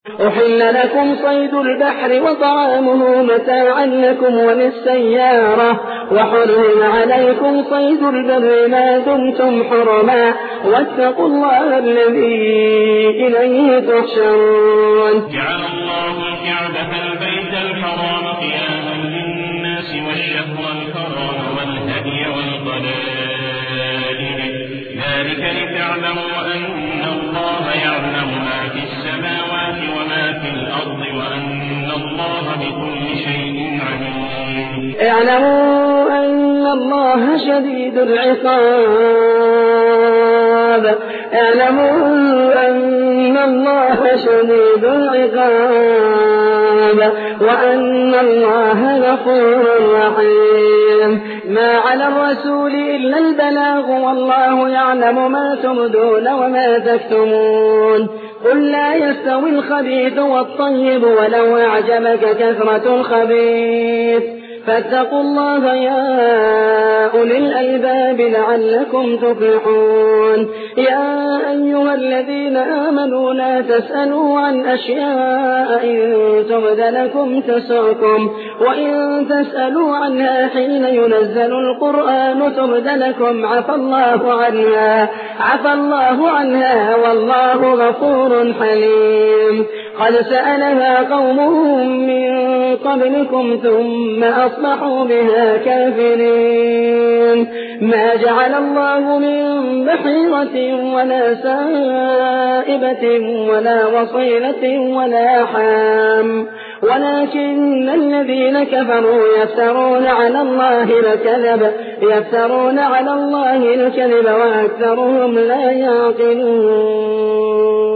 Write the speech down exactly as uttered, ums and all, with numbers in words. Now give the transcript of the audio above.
أحل لكم صيد البحر وطعامه متاعا لكم وللسيارة وحرم عليكم صيد البر ما دمتم حرما واتقوا الله الذي إليه تحشرون. جعل الله الكعبة البيت الحرام قياما للناس والشهر الحرام والهدي والقلائد ذلك لتعلموا أن الله يعلم ما في السماوات وما في الأرض وأن الله بكل شيء عليم. اعلموا أن الله شديد العقاب اعلموا أن الله شديد العقاب وأن الله غفور رحيم. ما على الرسول إلا البلاغ والله يعلم ما تبدون وما تكتمون. قل لا يستوي الخبيث والطيب ولو أعجبك كثرة الخبيث فاتقوا الله يا أولي الألباب لعلكم تفلحون. يا أيها الذين آمنوا لا تسألوا عن أشياء إن تبد لكم تسؤكم وإن تسألوا عنها حين ينزل القرآن تبد لكم عفى الله عنها عفى الله عنها والله غفور حليم. قد سألها قومهم من قبلكم ثم أصبحوا بها كافرين. ما جعل الله من بحيرة ولا سائبة ولا وصيلة ولا حام ولكن الذين كفروا يفترون على الله الكذب يفترون على الله الكذب وأكثرهم لا يعقلون.